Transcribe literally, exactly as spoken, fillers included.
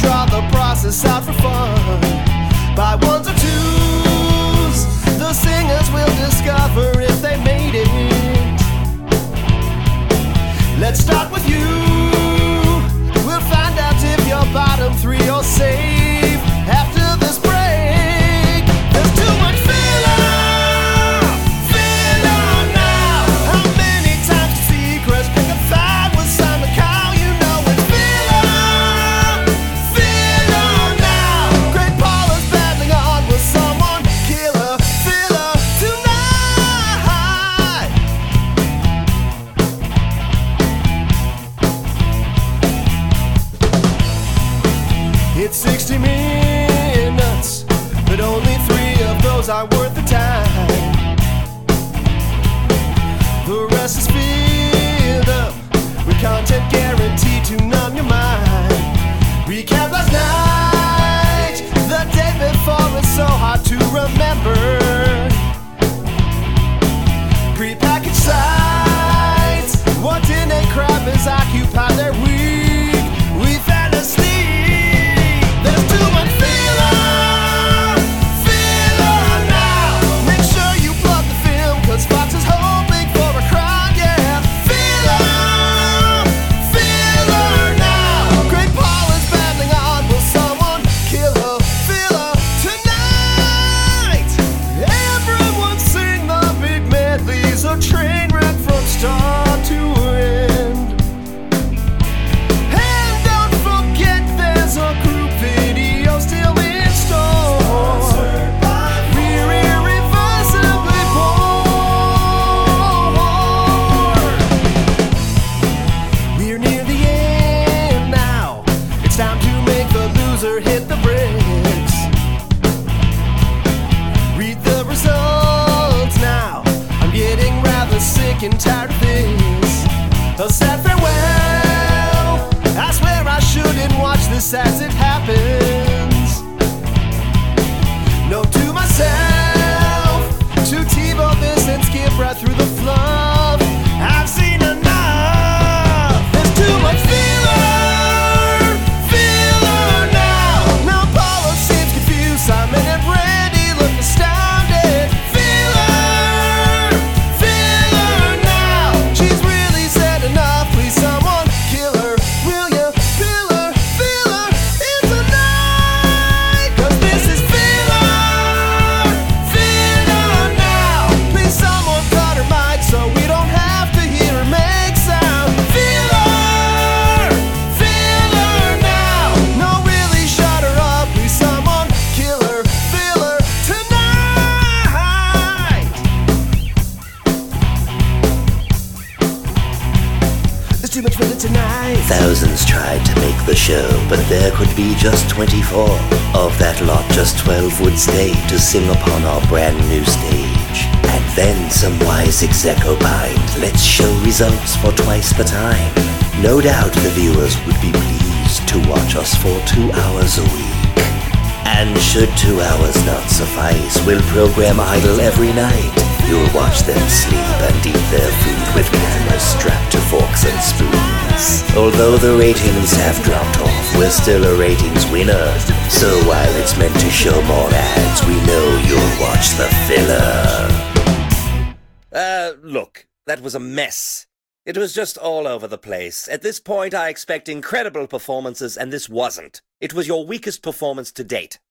draw the process out for fun. By ones or twos, the singers will discover if they made it. Let's start with you. We'll find out if you're bottom three or safe. After this break, there's too much filler, filler now. How many times did secrets pick a fight with Simon Cowell? You know it's filler, filler now. Great Paul is battling on with someone, killer, filler tonight. It's sixty minutes, but only three of those are worth the time. The rest is filled up with content guaranteed to numb your mind. Recap last night, the day before, it's so hard to remember. Prepackaged sites, what in a crap is occupied their week? We fell asleep. There's too much filler, filler now. Make sure you plug the film, cause Fox is hoping for a crowd, yeah. Filler, filler now. Great Paul is battling on with someone, killer, filler tonight. Everyone sing the big medleys, a train wreck from start to end. And don't forget there's a group video still in store. We're irreversibly bored. We're near the end now. It's time to make the loser hit the bricks. Read the results now. I'm getting rather sick and tired of this. A sad farewell. I swear I shouldn't watch this as it happens. Note to myself, to TiVo this and skip right through the fluff. I've seen enough. There's too much filler, filler now. Now Paula seems confused, Simon and Randy look astounded. Filler, filler now. She's really said enough. Please someone kill her. Will you? Filler, filler in tonight. Cause this is filler, filler now. Please someone cut her mic so we don't have to hear her make sound. Filler, filler now. No, really shut her up. Please someone kill her. Filler tonight. There's too much filler tonight. Thousands tried to make the show, but there could be just twenty-four. Of that lot, just twelve would stay to sing upon our brand new stage. And then some wise exec opined, let's show results for twice the time. No doubt the viewers would be pleased to watch us for two hours a week. And should two hours not suffice, we'll program Idol every night. You'll watch them sleep and eat their food with cameras strapped to forks and spoons. Although the ratings have dropped off, we're still a ratings winner. So while it's meant to show more ads, we know you'll watch the filler. Uh, look, that was a mess. It was just all over the place. At this point, I expect incredible performances, and this wasn't. It was your weakest performance to date.